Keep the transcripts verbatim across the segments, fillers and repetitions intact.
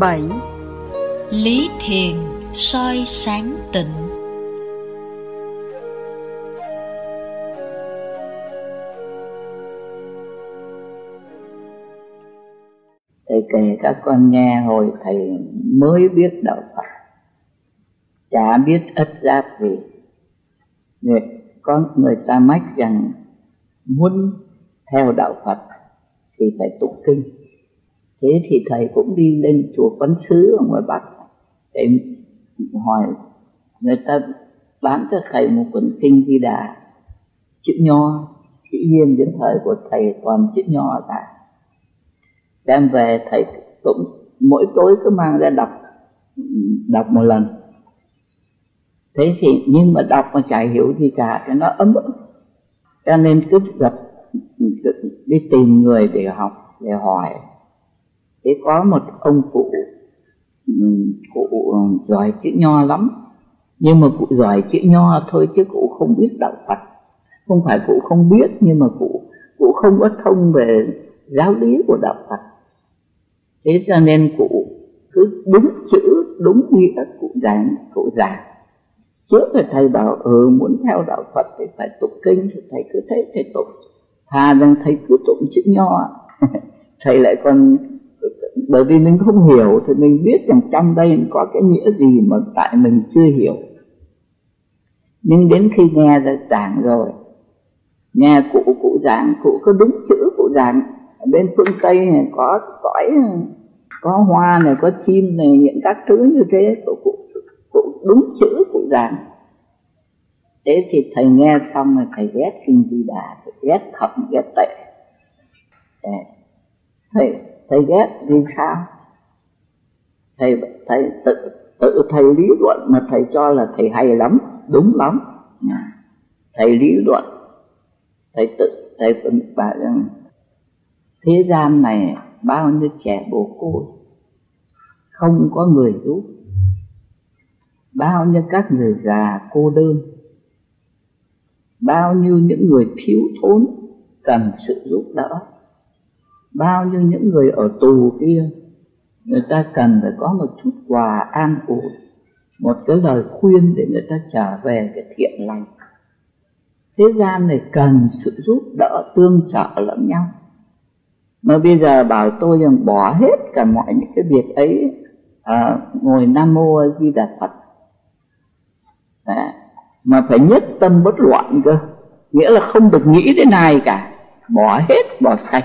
bảy. Lý Thiền soi sáng tịnh. Thầy kể các con nghe hồi thầy mới biết đạo Phật, chả biết ất giáp gì. Người, có người ta mách rằng muốn theo đạo Phật thì phải tụng kinh. Thế thì thầy cũng đi lên chùa Quán Sứ ở ngoài Bắc để hỏi, người ta bán cho thầy một cuốn kinh Di Đà chữ nho. Dĩ nhiên đến thời của thầy toàn chữ nho cả. Đem về thầy cũng mỗi tối cứ mang ra đọc đọc một lần. Thế thì nhưng mà đọc mà chả hiểu gì cả thì nó ấm ức. Cho nên cứ gặp đi tìm người để học, để hỏi. Thế có một ông cụ, cụ giỏi chữ nho lắm, nhưng mà cụ giỏi chữ nho thôi chứ cụ không biết đạo Phật. Không phải cụ không biết, nhưng mà cụ cụ không có thông về giáo lý của đạo Phật. Thế cho nên cụ cứ đúng chữ, đúng nghĩa cụ giảng, cụ giảng. Trước thì thầy bảo ừ muốn theo đạo Phật thì phải tụng kinh, thì thầy cứ thế thầy tụng. Thà rằng thầy cứ tụng chữ nho. Thầy lại còn, bởi vì mình không hiểu thì mình biết rằng trong đây có cái nghĩa gì mà tại mình chưa hiểu. Nhưng đến khi nghe ra giảng rồi, nghe cụ cụ giảng, cụ có đúng chữ cụ giảng. Ở bên phương Tây này có cõi, có hoa này, có chim này, những các thứ như thế, cụ, cụ, cụ đúng chữ cụ giảng. Thế thì thầy nghe xong rồi thầy ghét kinh Di Đà, thầy ghét thật, ghét tệ. Thầy, thầy ghét vì sao? Thầy, thầy tự, tự thầy lý luận mà thầy cho là thầy hay lắm, đúng lắm. Thầy lý luận, thầy tự, thầy phân bảo rằng thế gian này bao nhiêu trẻ mồ côi, không có người giúp. Bao nhiêu các người già cô đơn, bao nhiêu những người thiếu thốn cần sự giúp đỡ. Bao nhiêu những người ở tù kia, người ta cần phải có một chút quà an ủi, một cái lời khuyên để người ta trở về cái thiện lành. Thế gian này cần sự giúp đỡ, tương trợ lẫn nhau. Mà bây giờ bảo tôi rằng bỏ hết cả mọi những cái việc ấy, à, ngồi Nam Mô A Di Đà Phật. Đấy. Mà phải nhất tâm bất loạn cơ, nghĩa là không được nghĩ đến ai cả, bỏ hết, bỏ sạch.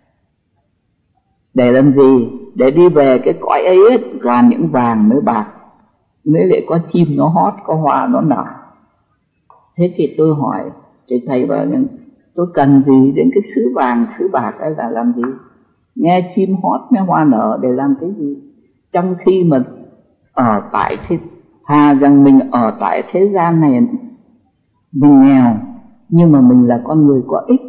Để làm gì? Để đi về cái cõi ấy toàn những vàng mới bạc, mới lại có chim nó hót, có hoa nó nở. Thế thì tôi hỏi, thì thầy bảo rằng tôi cần gì đến cái xứ vàng, xứ bạc ấy là làm gì? Nghe chim hót, nghe hoa nở để làm cái gì? Trong khi mà ở tại thế, thà rằng mình ở tại thế gian này mình nghèo, nhưng mà mình là con người có ích.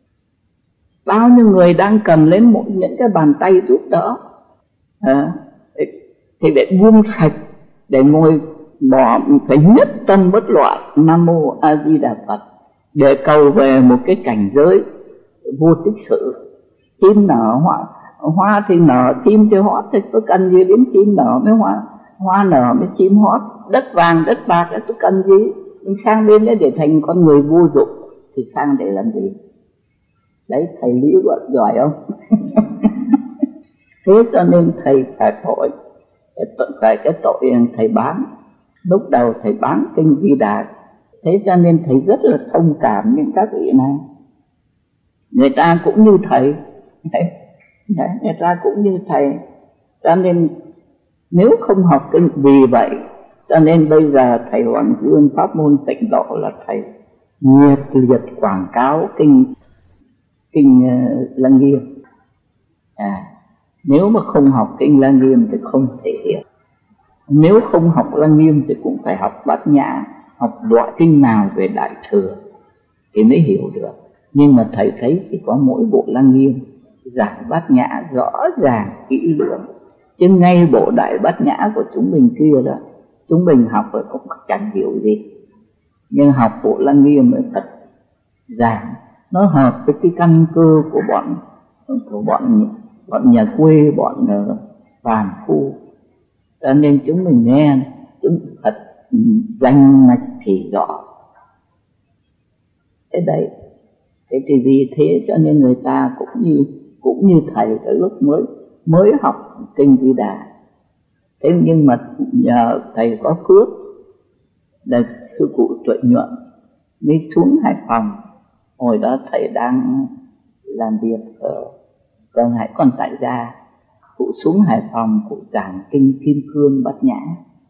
Bao nhiêu người đang cần lấy một những cái bàn tay giúp đỡ, à, thì để buông sạch, để ngồi bỏ, phải nhất tâm bất loạn, Nam Mô A Di Đà Phật, để cầu về một cái cảnh giới vô tích sự. Chim nở, hoa, hoa thì nở, chim thì hót, thì tôi cần gì đến chim nở mới hoa, hoa nở mới chim hót. Đất vàng, đất bạc ấy tôi cần gì? Mình sang bên đấy để thành con người vô dụng thì sang để làm gì? Đấy, thầy lý luận giỏi không? Thế cho nên thầy phải tội, phải cái tội thầy bán. Lúc đầu thầy bán kinh Di Đà. Thế cho nên thầy rất là thông cảm những các vị này. Người ta cũng như thầy. Đấy, đấy, người ta cũng như thầy. Cho nên nếu không học kinh, vì vậy cho nên bây giờ thầy Hoàng Dương pháp môn Tịnh Độ là thầy nhiệt liệt quảng cáo kinh kinh uh, Lăng Nghiêm. À, nếu mà không học kinh Lăng Nghiêm thì không thể hiểu. Nếu không học Lăng Nghiêm thì cũng phải học Bát Nhã, học loại kinh nào về Đại Thừa thì mới hiểu được. Nhưng mà thầy thấy chỉ có mỗi bộ Lăng Nghiêm giảng Bát Nhã rõ ràng kỹ lưỡng, chứ ngay bộ Đại Bát Nhã của chúng mình kia đó, chúng mình học rồi cũng chẳng hiểu gì. Nhưng học bộ Lăng Nghiêm mới thật giảng, nó hợp với cái căn cơ của bọn của bọn bọn nhà quê, bọn phàm phu, cho nên chúng mình nghe chúng Phật danh mạch chỉ rõ. Thế đấy, thế thì vì thế cho nên người ta cũng như cũng như thầy cái lúc mới mới học kinh Di Đà. Thế nhưng mà nhờ thầy có phước là sư cụ Tuệ Nhuận mới xuống Hải Phòng. Hồi đó thầy đang làm việc ở gần Hải Còn tại gia, cụ xuống Hải Phòng cụ giảng kinh Kim Cương Bát Nhã.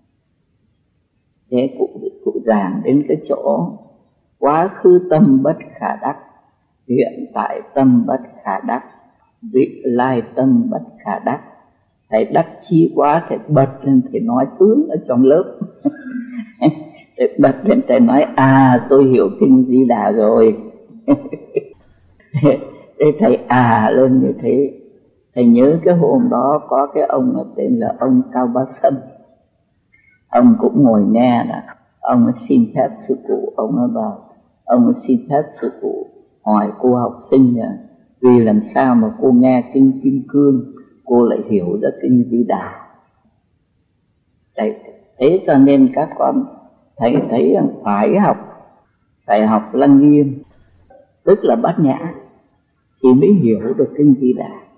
Thế cụ cụ giảng đến cái chỗ quá khứ tâm bất khả đắc, hiện tại tâm bất khả đắc, vị lai tâm bất khả đắc. Thầy đắc chí quá, thầy bật lên, thầy nói tướng ở trong lớp. Thầy bật lên, thầy nói à tôi hiểu kinh Di Đà rồi. Thế thầy à lên như thế. Thầy nhớ cái hôm đó có cái ông tên là ông Cao Bá Sâm. Ông cũng ngồi nghe là ông ấy xin phép sư cụ, ông ấy bảo ông ấy xin phép sư cụ hỏi cô học sinh là vì làm sao mà cô nghe kinh Kim Cương cô lại hiểu ra kinh Di Đà. Đấy, thế cho nên các con thầy thấy phải học, phải học Lăng Nghiêm, tức là Bát Nhã thì mới hiểu được kinh Di Đà.